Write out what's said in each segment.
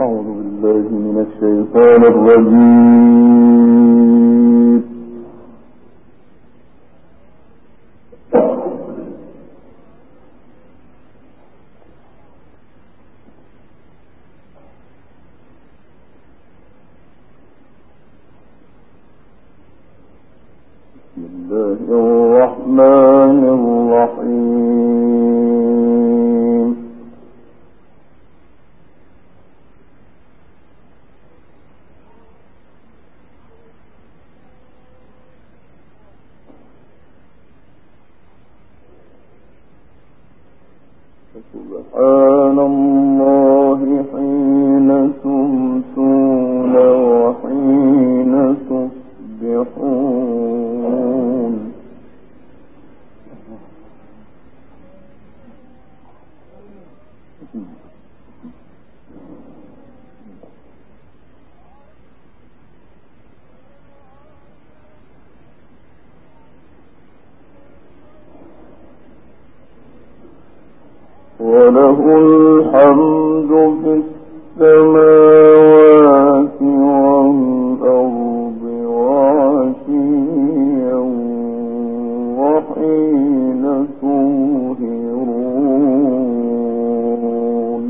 أعوذ بالله من الشيطان الرجيم. بسم الله الرحمن الرحيم. سبحان الله حين تمسون وحين تصبحون. وله الحمد في السماوات والأرض وعشيا وحين تظهرون.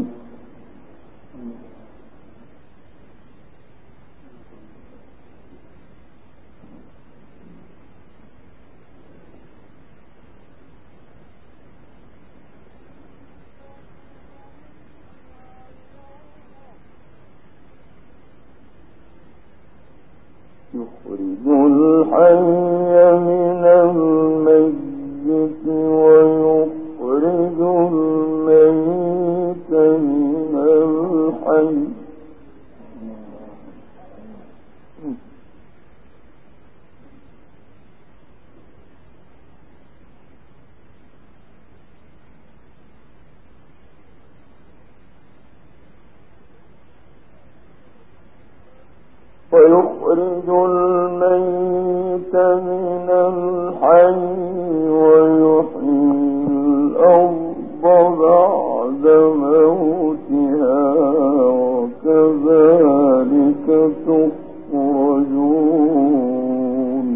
يخرج الحي من الميت ويخرج الميت من الحي. ويخرج الميت من الحي ويحيي الأرض بعد موتها وكذلك تخرجون.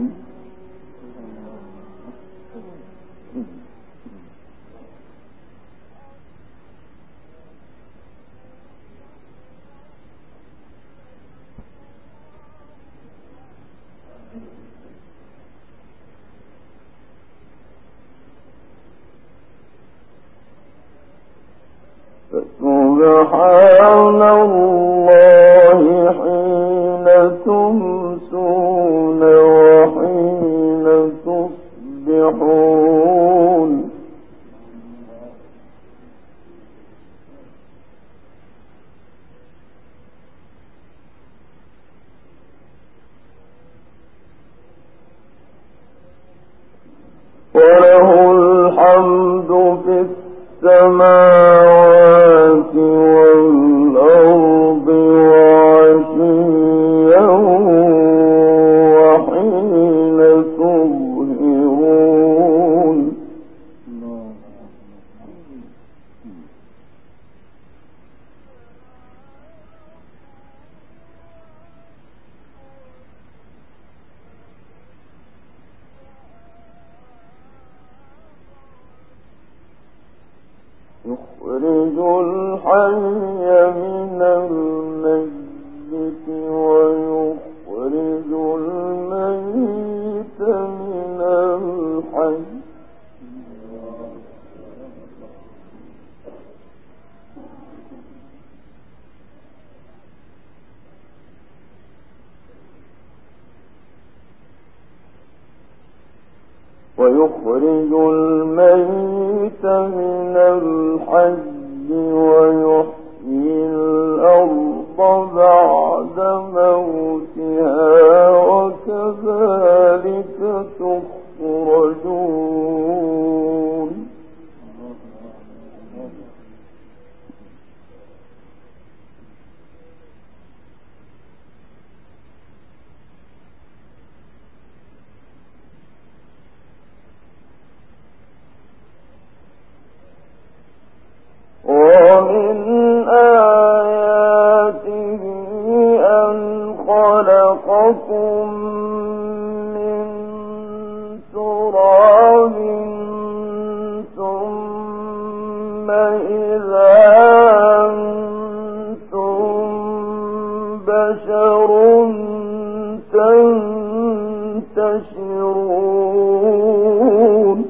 سبحان الله حين تمسون وحين تصبحون. وله الحمد في السماوات والأرض وعشيا وحين تظهرون. يخرج الحي من الميت ويخرج الميت من الحي. ويخرج الميت من الحي ويحيي الأرض بعد موتها وكذلك تخرجون. ومن آياته خلقكم من تراب ثم إذا أنتم بشر تنتشرون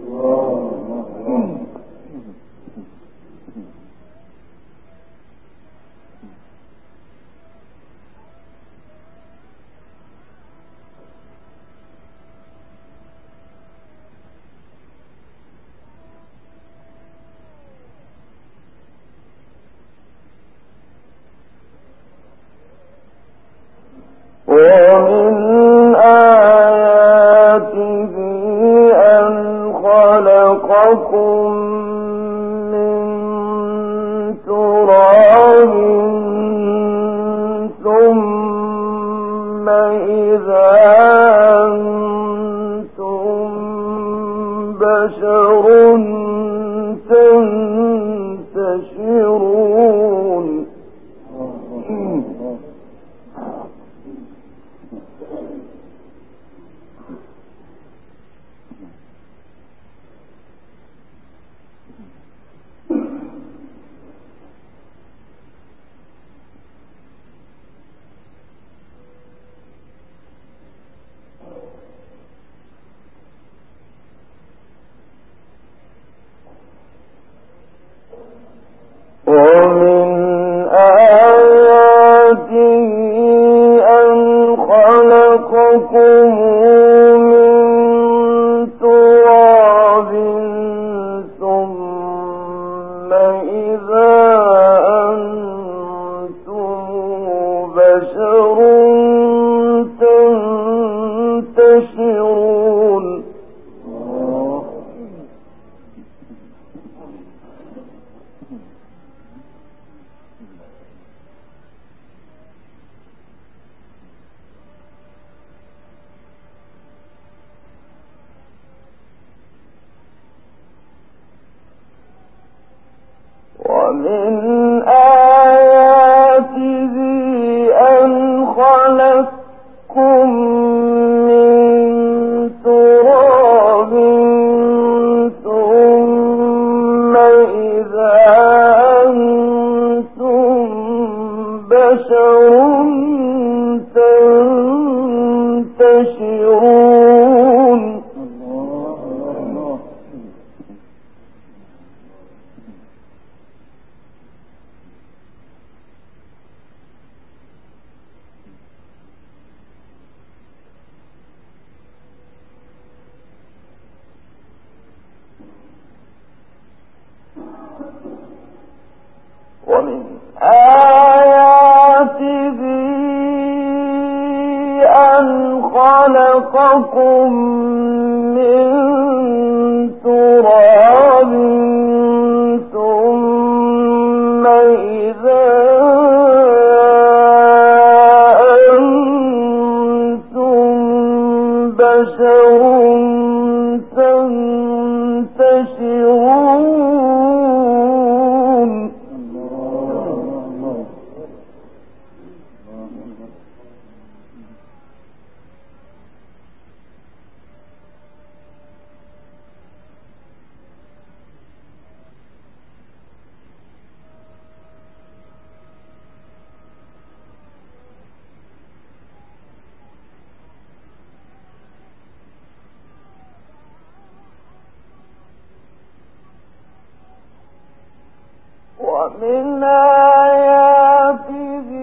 ومن آياته أن خلقكم من تراب ثم إذا أنتم بشر تنتشرون ومن آياته أن خلقكم من تراب ثم إذا أنتم بشر تنتشرون ومن آياته أن خلقكم من تراب ثم إذا أنتم بشر تنتشرون ومن آياته أن خلقكم من تراب ثم إذا أنتم بشر تنتشرون ومن آياته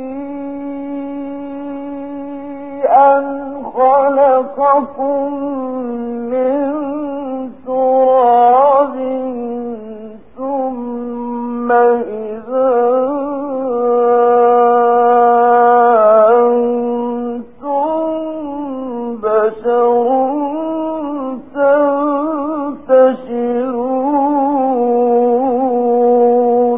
أن خلقكم من تراب ثم إذا أنتم بشر تنتشرون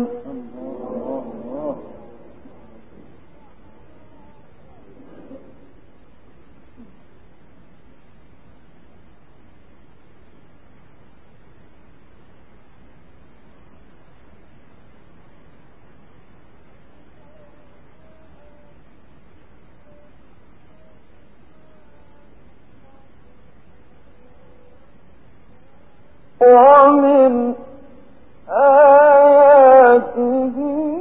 ومن آياته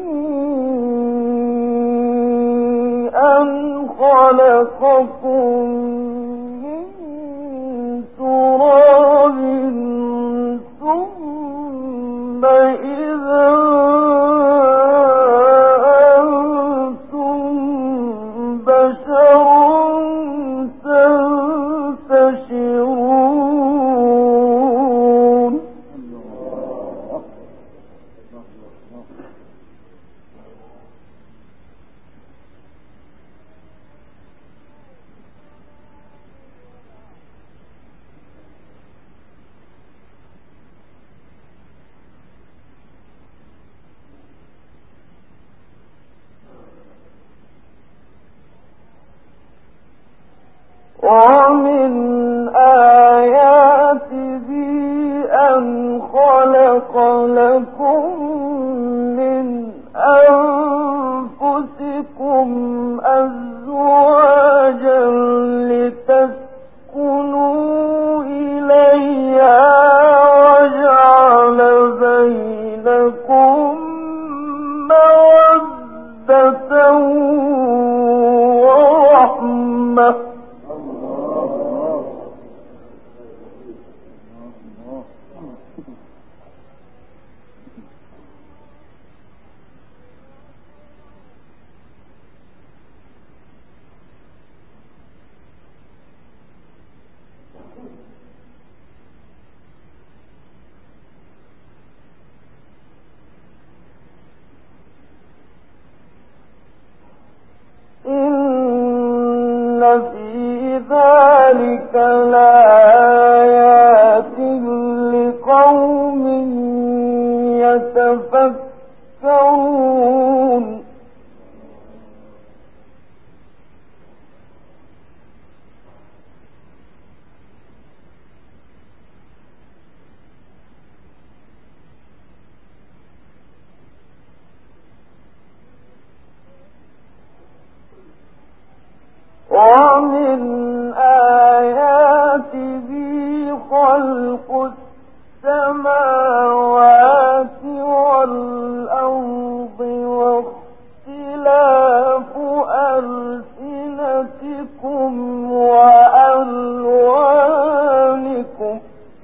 أن خلقكم من تراب ثم إذا أنتم بشر تنتشرون. ومن آياته أن خلق لكم من أنفسكم أزواجا لتسكنوا إليها وجعل بينكم مودة ورحمة. إن في ذلك لآيات لقوم يتفكرون. ومن آياته خلق السماوات والأرض واختلاف ألسنتكم وألوانكم.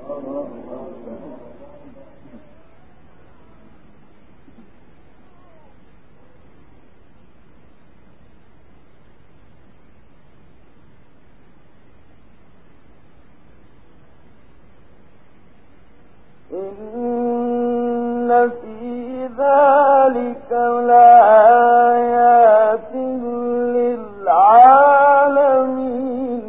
إن في ذلك لآيات للعالمين.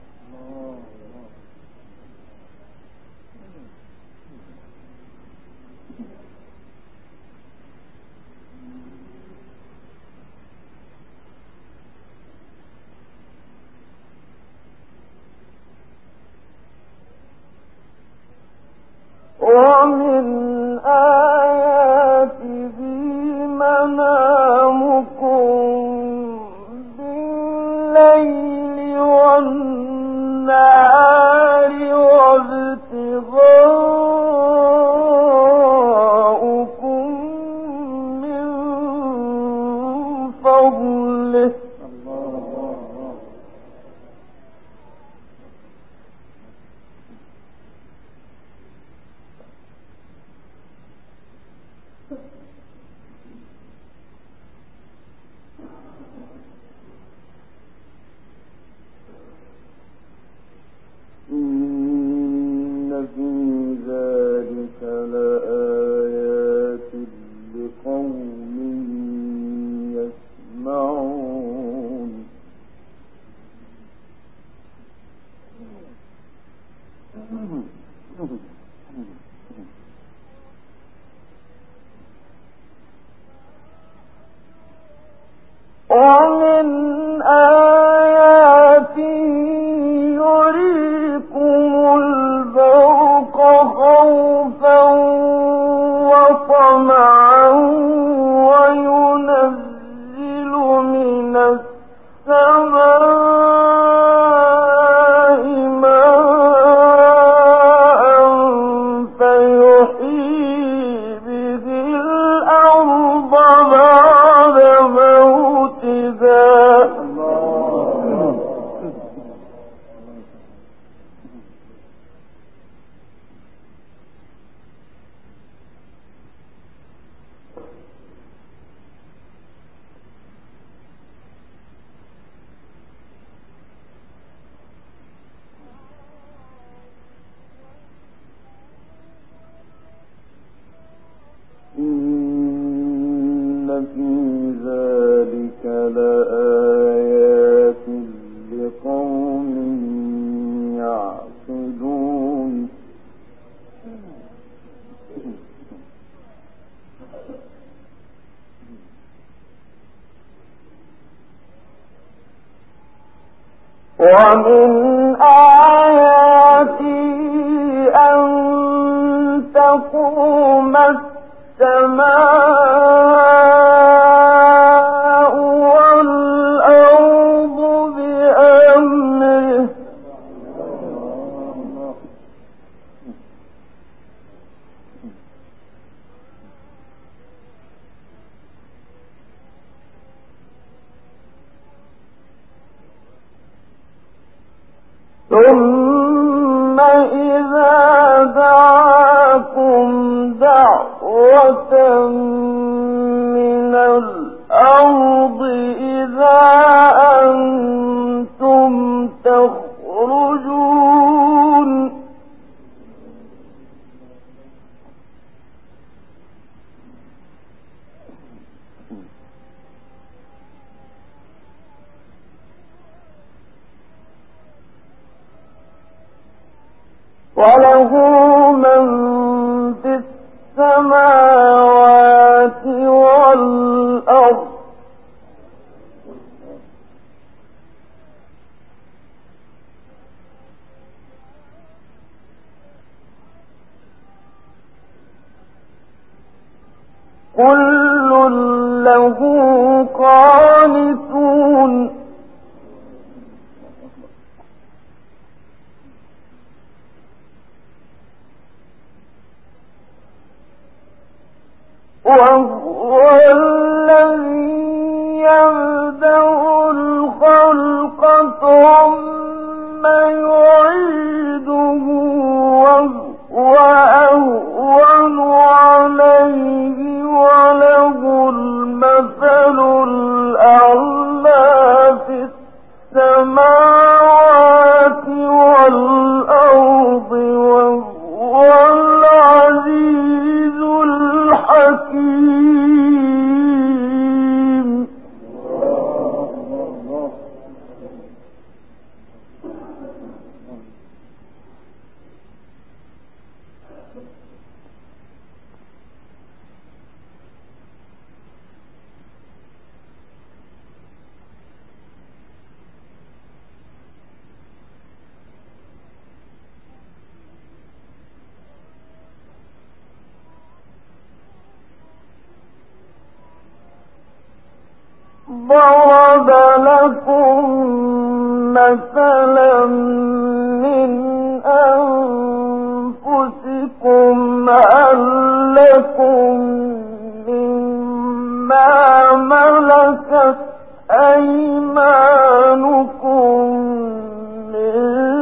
ومن آياته منامكم بالليل والنهار وابتغاؤكم من فضله. إن في ذلك لآيات لقوم يسمعون. ومن آياته يريكم البرق خوفا وطمعا وينزل من السماء ماء ومن آياته أن تقوم السماء والأرض بأمره ثم إذا دعاكم دعوة من الأرض إذا أنتم تخرجون وله من في السماوات والأرض كل له قانتون وهو الذي يبدأ الخلق ثم يعيده وهو أهون عليه وله المثل الأعلى في السماوات والأرض وهو العزيز الحكيم ضرب لكم مثلا من أنفسكم هل لكم مما ملكت أيمانكم من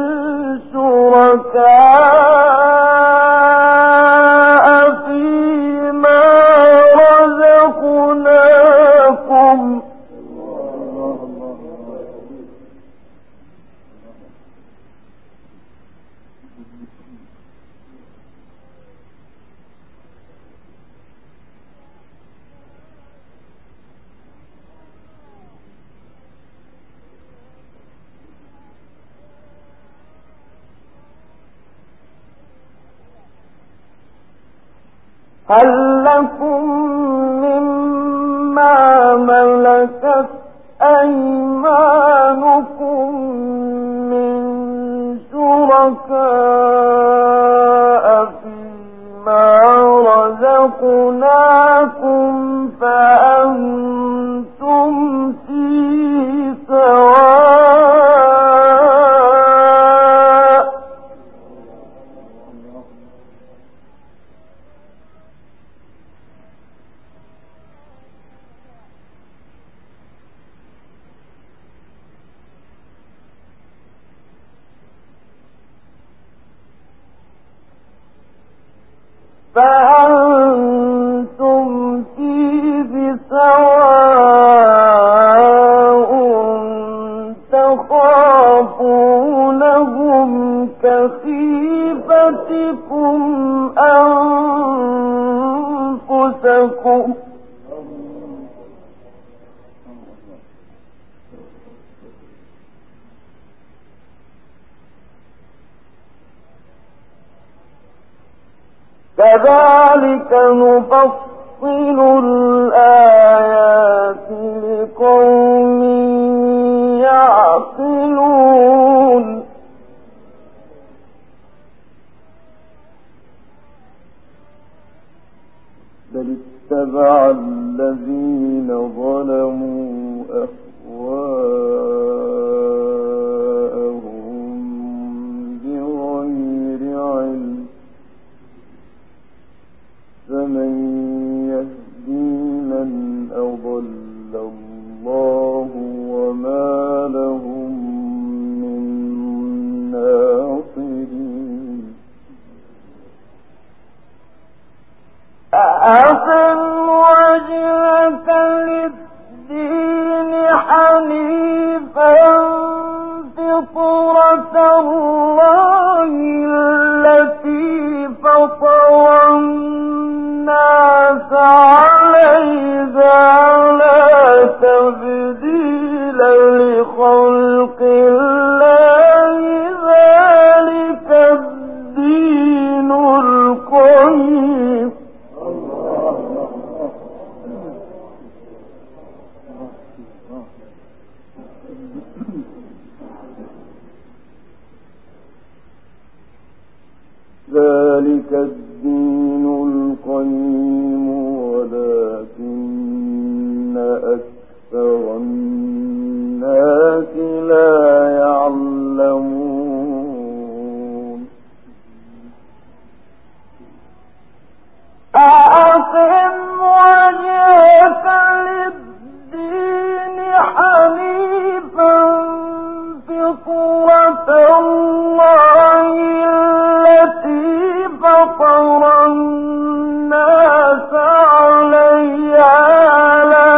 شركاء فيما رزقناكم هل لكم مما ملكت أيمانكم من شركاء فيما رزقناكم فأنتم فيه سواء تخافونهم كخيفتكم أنفسكم كذلك نفصل الآيات لقوم يعقلون واتبع الذين ظلموا أهواءهم بغير علم فمن يهدي من أضل الله وما لهم من ناصرين أقم وجهك للدين حنيفا فطرة الله التي فطر الناس عليها لا تبديل لخلق الله ذلك الدين القيم ذلك الدين القيم ولكن أكثر الناس لا يعلمون أقم وجهك للدين حنيفا فطرة الله التي فطر الناس عليها لا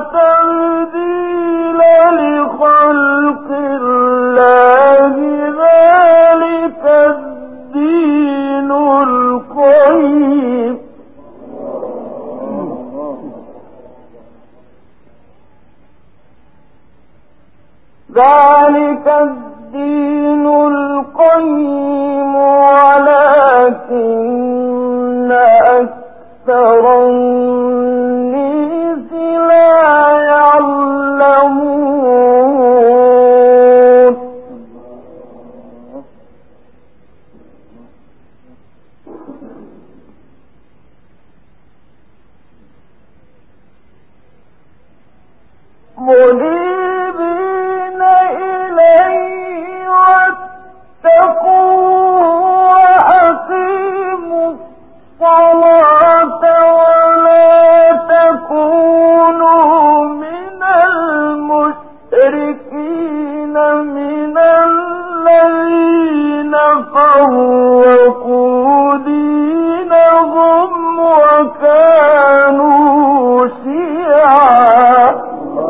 تبديل لخلق الله ذلك الدين القيم ذلك الدين القيم ولكن أكثر الناس لا يعلمون منيبين إليه واتقوا وأقيموا الصلاة ولا تكونوا من المشركين من الذين فرقوا دينهم وكانوا شيعا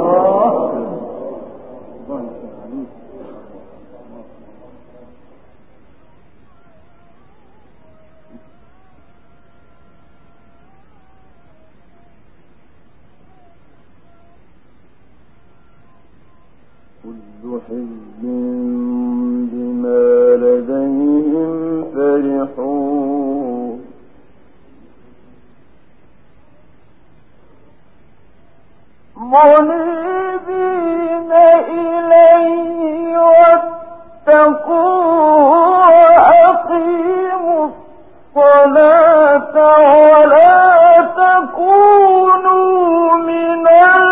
كل حزب بما لديهم فرحون منيبين إليه واتقوا وأقيموا الصلاة ولا تكونوا من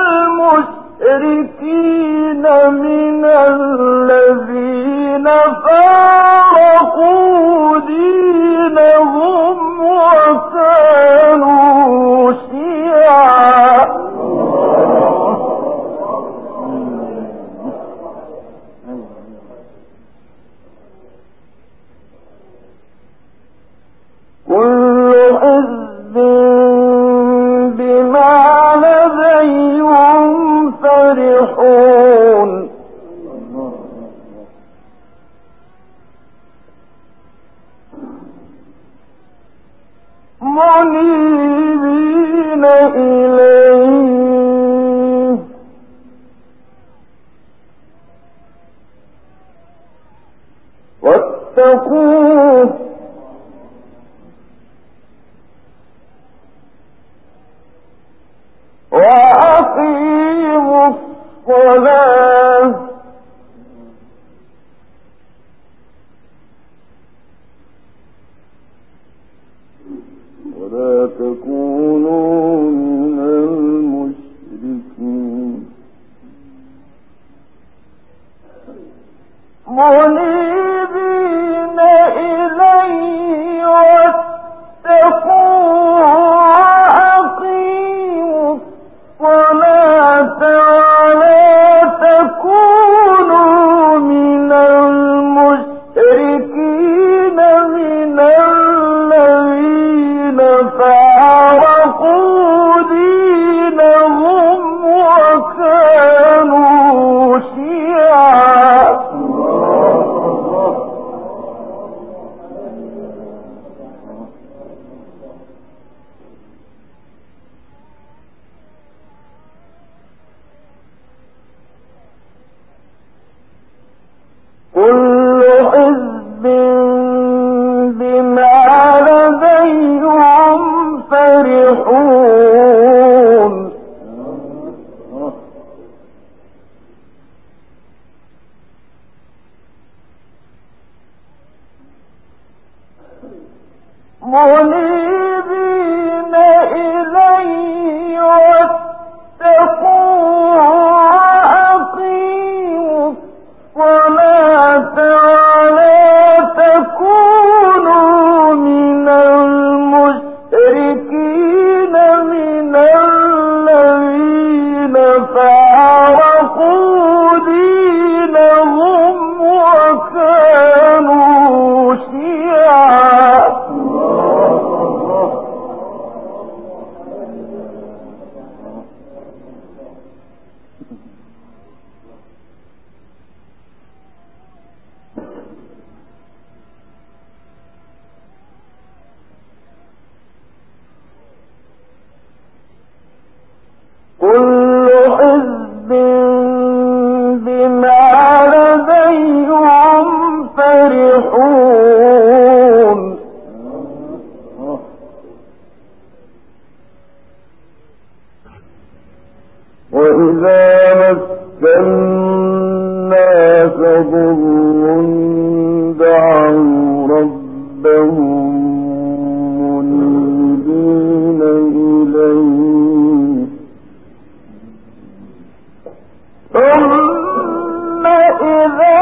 المشركين من الذين فارقوا دينهم وكانوا شيعا كل حزب بما لديهم فرحون منيبين إليه واتقوه وأقيموا الصلاة ولا تكونوا من منيبين إليه واتقوه وأقيموا الصلاة ولا تكونوا من المشركين من الذين فارقوا دينهم وكانوا شيعا. كل حزب بما لديهم فرحون منيبين إليه واتقوه وأقيموا الصلاة ولا تكونوا من المشركين من الذين فارقوا دينهم وكانوا شيعا. كل حزب بما لديهم فرحون وإذا مس الناس ضر دعوا ربهم منيبين إليه ثم إذا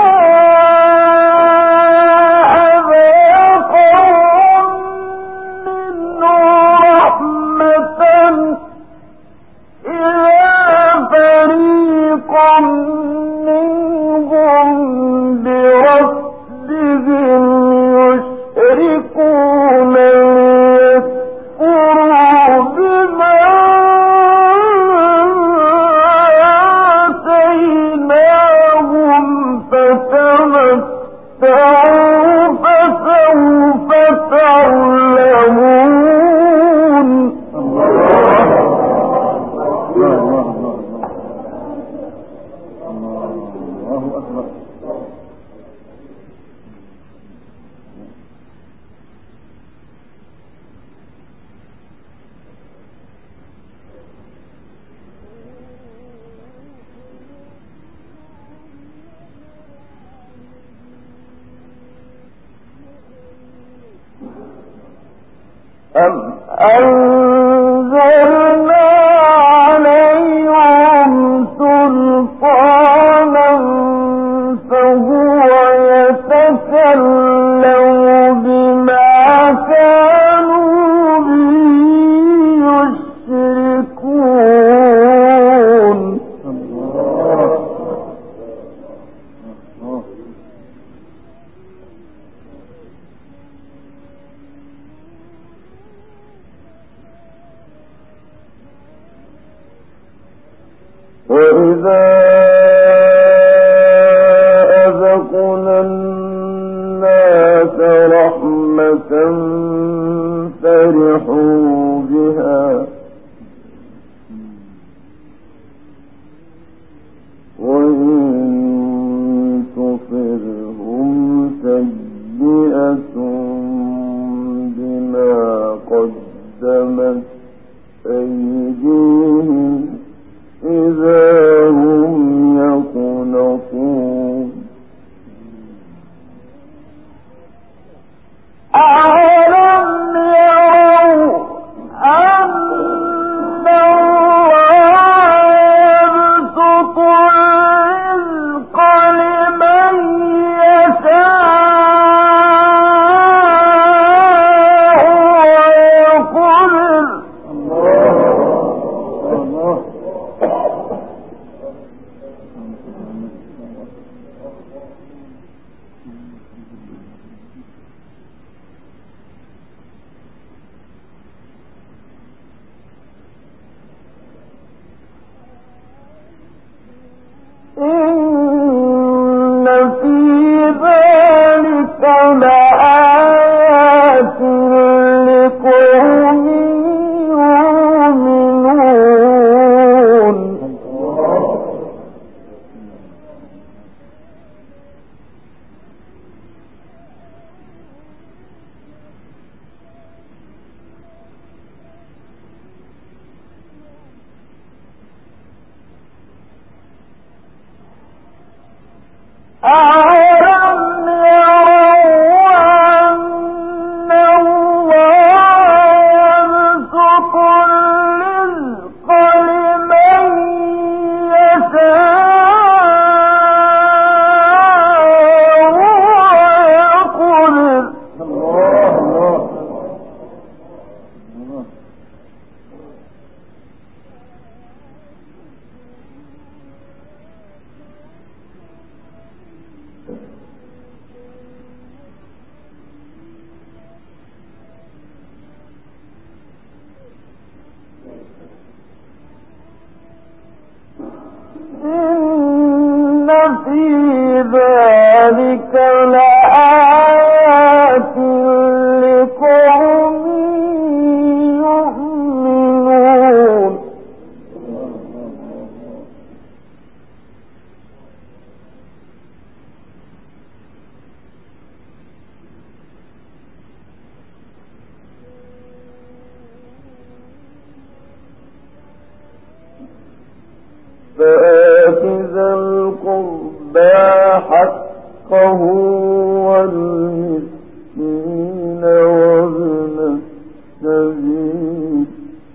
أذاقهم منه رحمة إذا فريق منهم بربهم يشركون ليكفروا بما آتيناهم فتمتعوا فسوف تعلمون. أم أنزلنا عليهم سلطانا فهو يتكلم بما كانوا به يشركون. وإذا أذقنا الناس رحمة فرحوا بها وإن تصرهم سيئة بما قدمت أيديهم إذا هم يقنطون. أَوَلَمْ يَرَوْا أَنَّ اللَّهَ يَبْسُطُ الرِّزْقَ لِمَن أَوَلَمْ يَرَوْا أَنَّ اللَّهَ يَبْسُطُ الرِّزْقَ لِمَن يَشَاءُ وَيَقْدِرُ إِنَّ فِي ذَلِكَ لَآيَاتٍ لِقَوْمٍ يُؤْمِنُونَ فآت ذا القربى حقه والمسكين وابن السبيل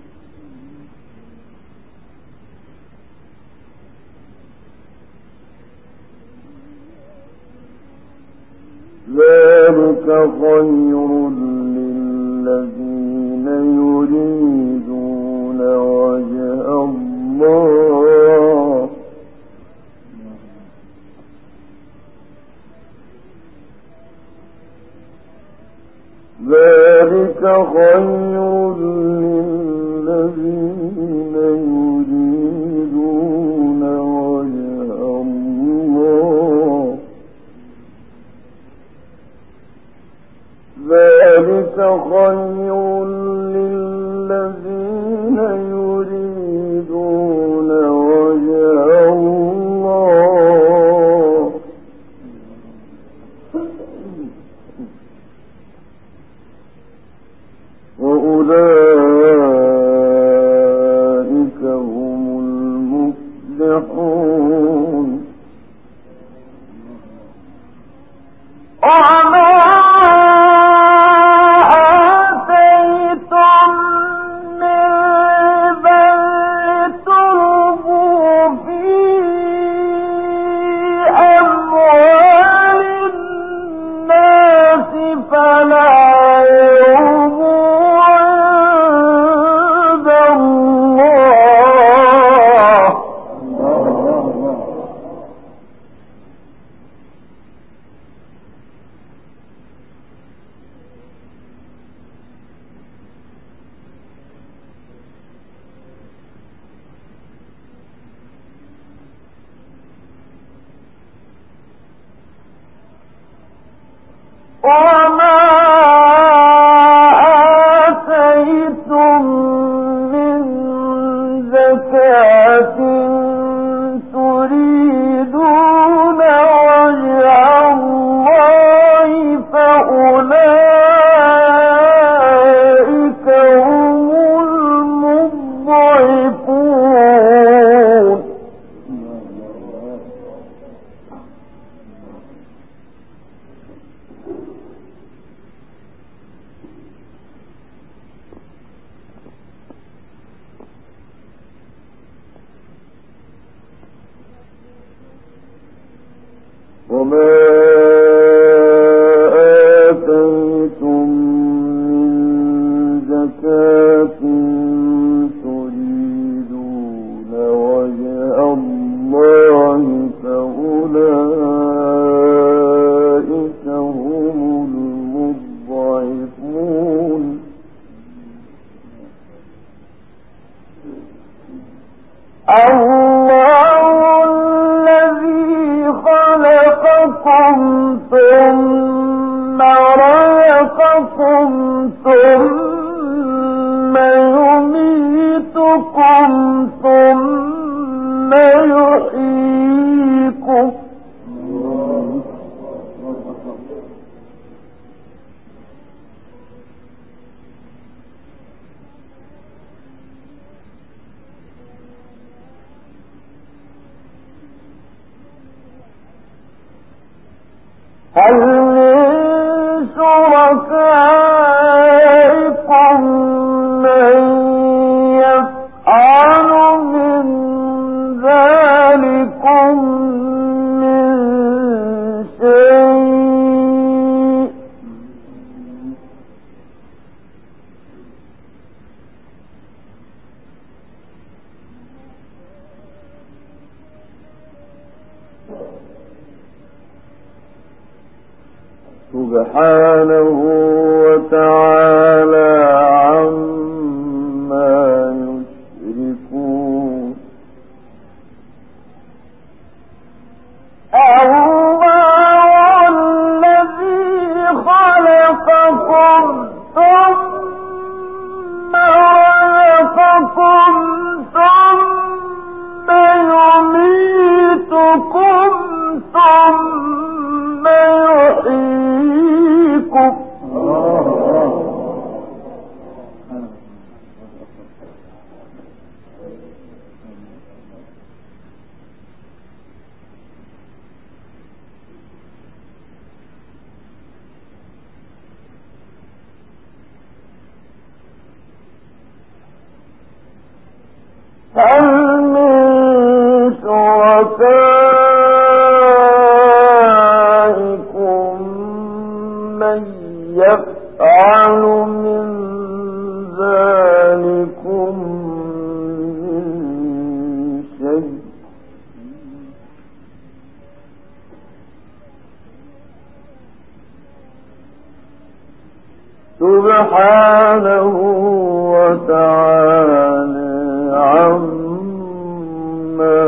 ذلك خير للذين يريدون وجه الله ذلك خير للذين يريدون وجه الله ذلك خير للذين يريدون وجه الله وأولئك هم المفلحون وما آتيتم من زكاة تريدون وجه الله فأولئك هم المضعفون وما آتيتم من زكاة تريدون وجه الله فأولئك هم المضعفون خلقكم ثم رزقكم ثم يميتكم ثم يحييكم هل من شركائكم من يفعل من ذلكم من شيء سبحانه وتعالى عما يشركون. الله الذي خلقكم ثم رزقكم ثم يميتكم ثم يحييكم هل من شركائكم من يفعل من ذلكم من شيء سبحانه وتعالى عما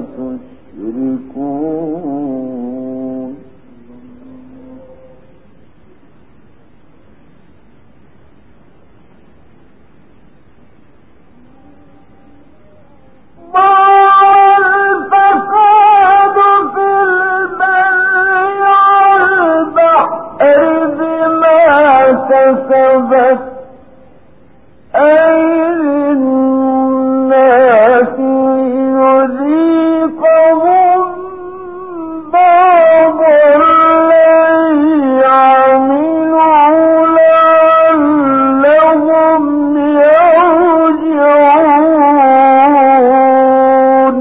تشركون. والفساد في البر والبحر بما كسبت أيدي الناس ليذيقهم بعض الذي عملوا لعلهم يرجعون.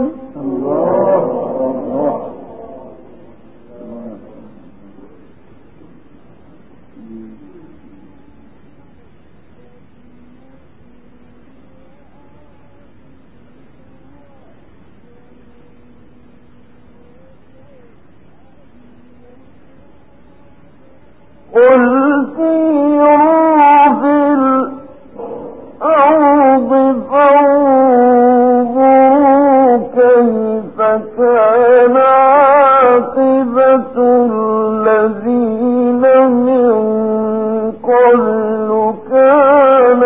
قل سيروا في الأرض فانظروا كيف كان عاقبة الذين من قبل كان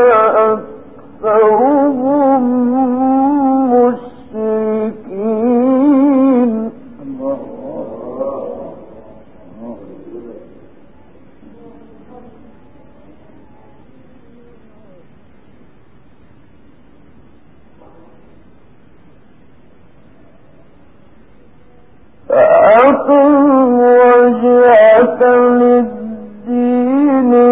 أكثرهم مشركين. فأقم وجهك للدين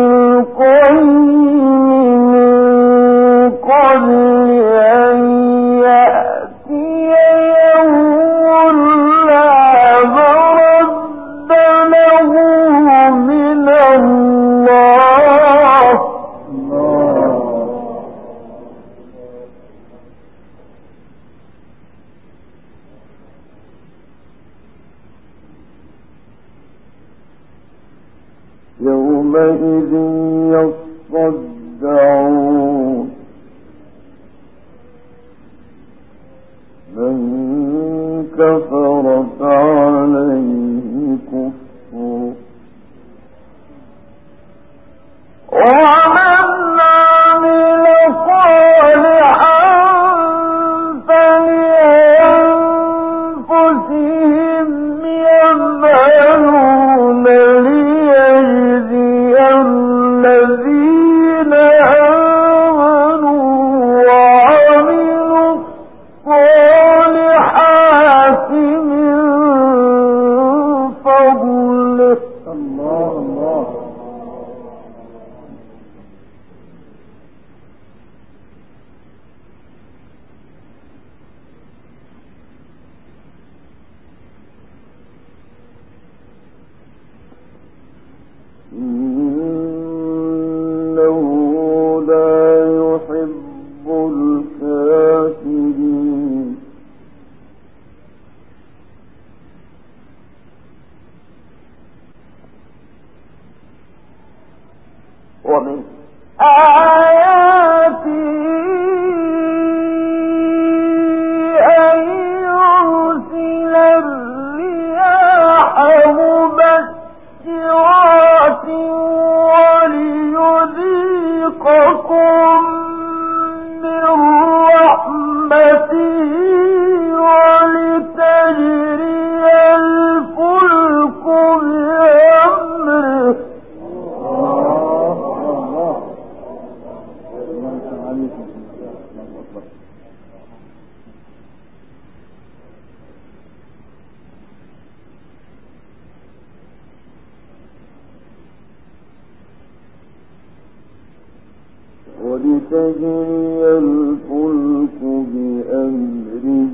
القيم من قبل أن يأتي يوم لا مرد له من الله. يومئذ يصدعون من كفر فعليه كفر ومن عمل صالحا فلأنفسهم يمهدون ليجزي الذين آمنوا وعملوا الصالحات من فضله. ومن آياته أن يرسل الرياح مبشرات وليذيقكم من رحمته ولتجري الفلك بأمره. ولتجري الفلك بأمره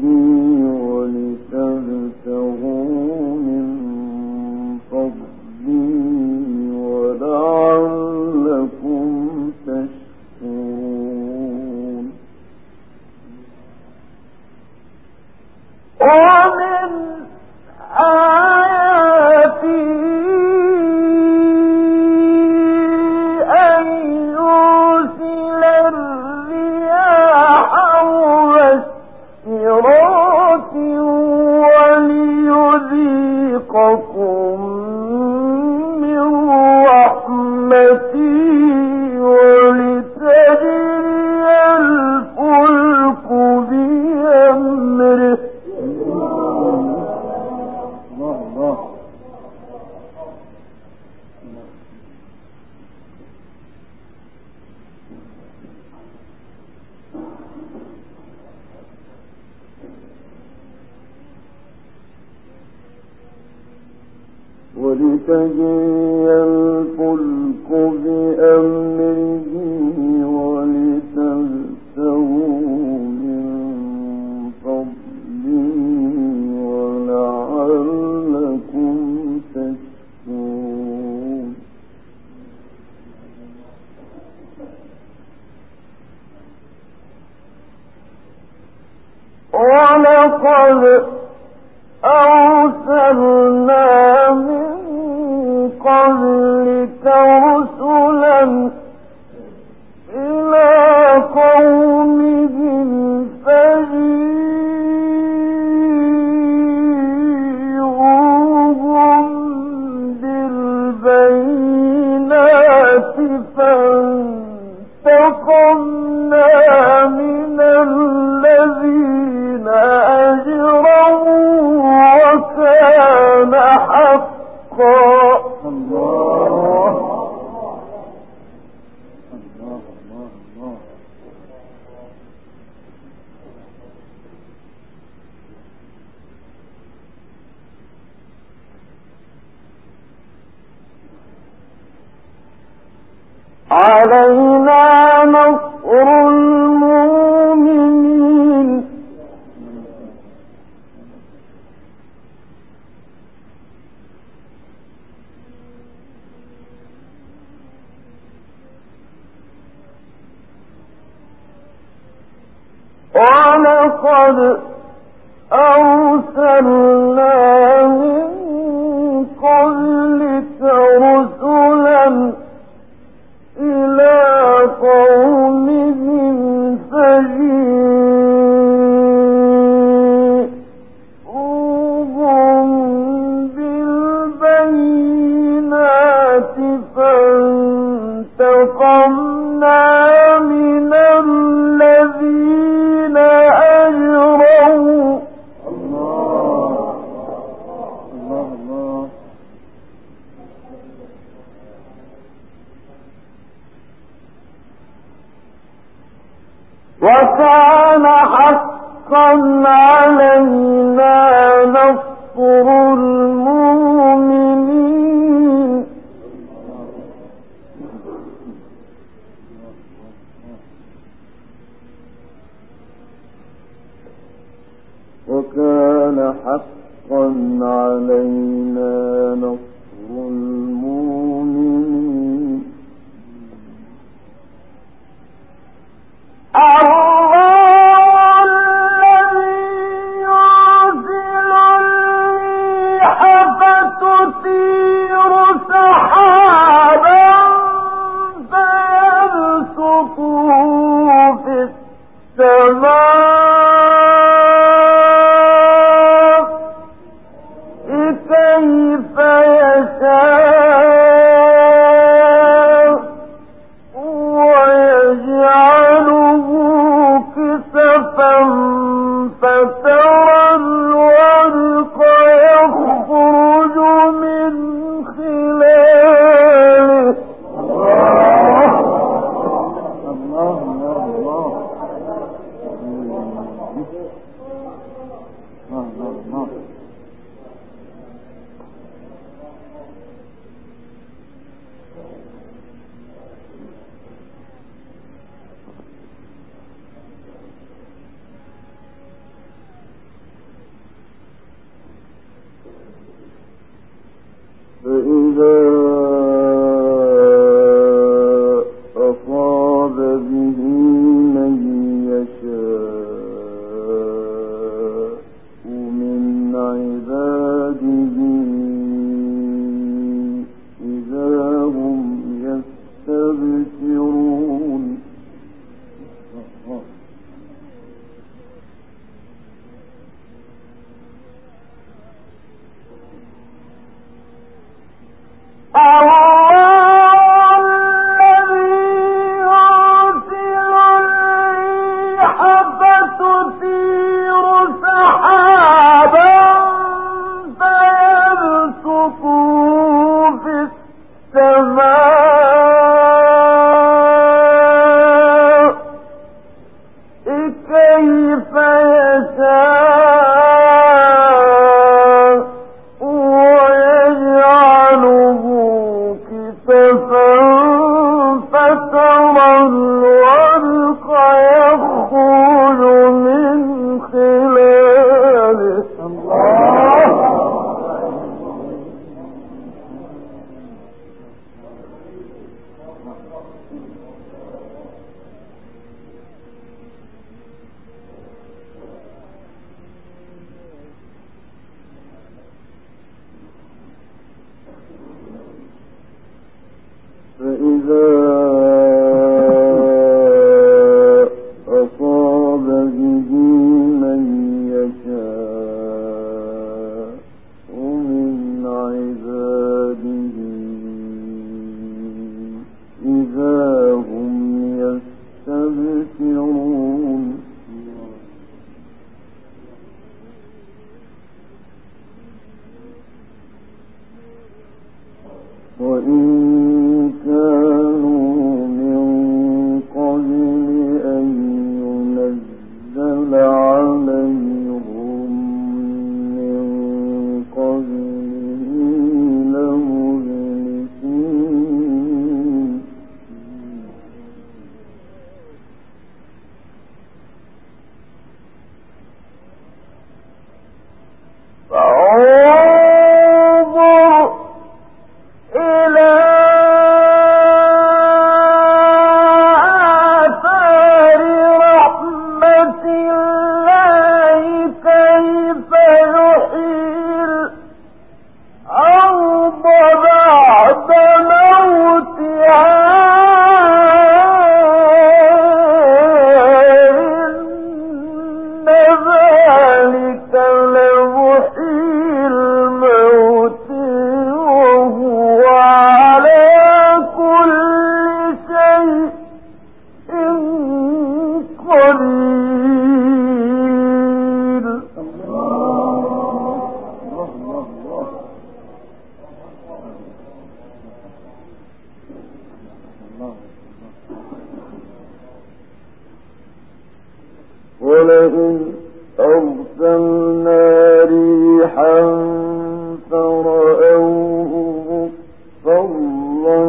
ولتبتغوا من فضله ولعلكم تشكرون. ومن آياته وليذيقكم من رحمته ولتجري الفلك بأمره. ولتجري الفلك بأمره ولتبتغوا من فضله ولعلكم تشكرون. ولقد أرسلنا من قبلك رسلا إلى قومهم فجيئوهم بالبينات فانتقمنا من الذين أجرموا وكان حقا. علينا نصر المؤمنين. ولقد أرسلنا من قبلك رسلا إلى قومهم فجيئوهم بالبينات فانتقمنا من الذين أجرموا. وكان حقا علينا نصر المؤمنين. وكان حقا علينا نصر المؤمنين. تثير سحابا ولئن أرسلنا ريحا فرأوه مصفرا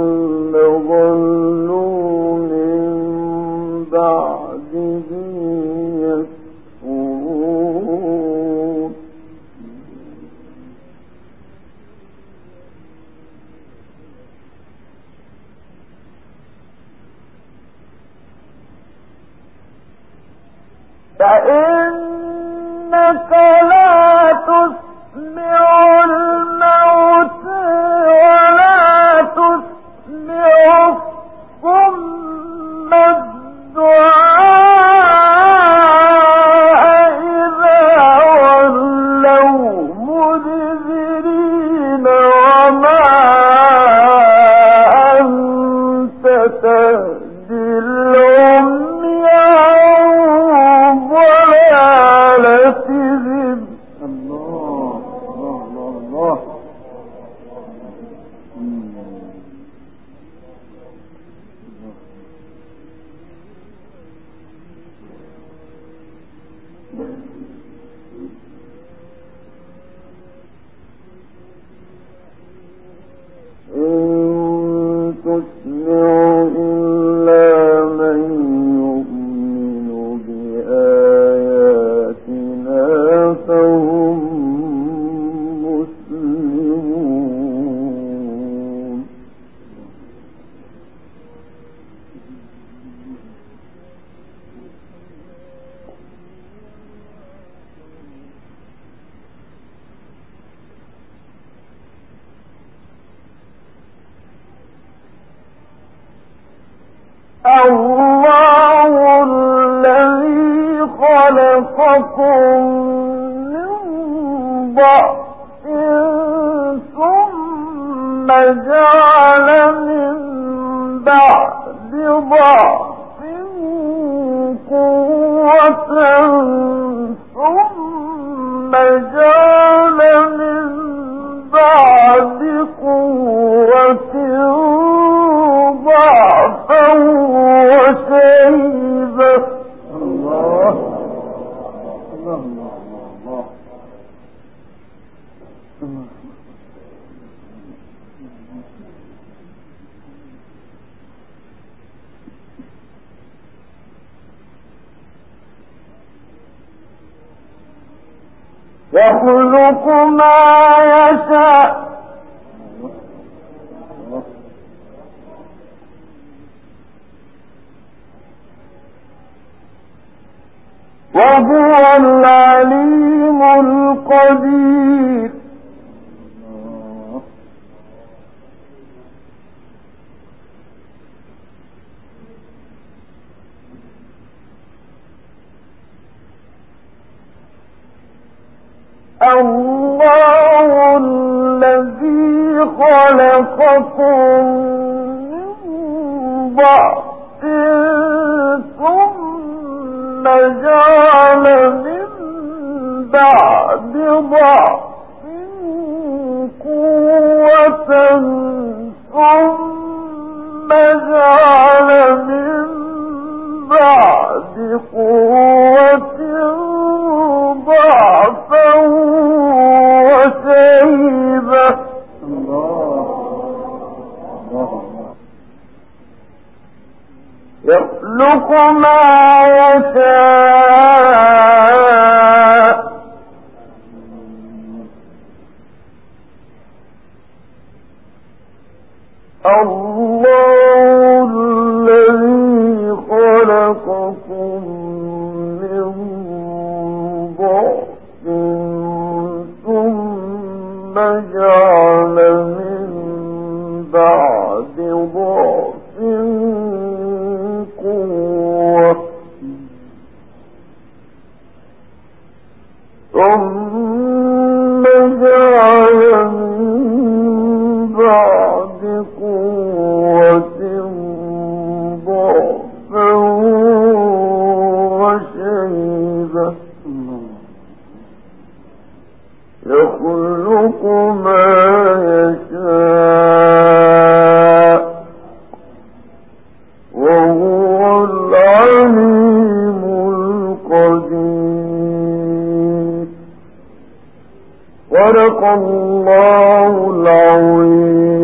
لظلوا من بعده يكفرون فإنك لا تسمع الموتى ولا تسمع الصم الدعاء إذا ولوا مدبرين وما أنت تهدي العمي عن ضلالتهم. الله الله الله إن تسمع إلا من يؤمن بآياتنا فهم مسلمون. الله الذي خلقكم من ضعف ثم جعل من بعد ضعف قوة ثم جعل من بعد قوة ضعفا وشيبة. الله الله الله الله. يخلق ما يشاء وهو العليم القدير. الله الذي خلقكم من ضعف ثم جعل من بعد ضعف قوة ثم جعل من بعد قوة ضعفا وشيبة. يخلق ما يشاء الله الذي خلقكم من ضعف ثم جعل من بعد ضعف قوة ثم جعل من بعد قوة ضعفا وشيبة. يخلق ما يشاء وهو العليم القدير. صدق الله العظيم.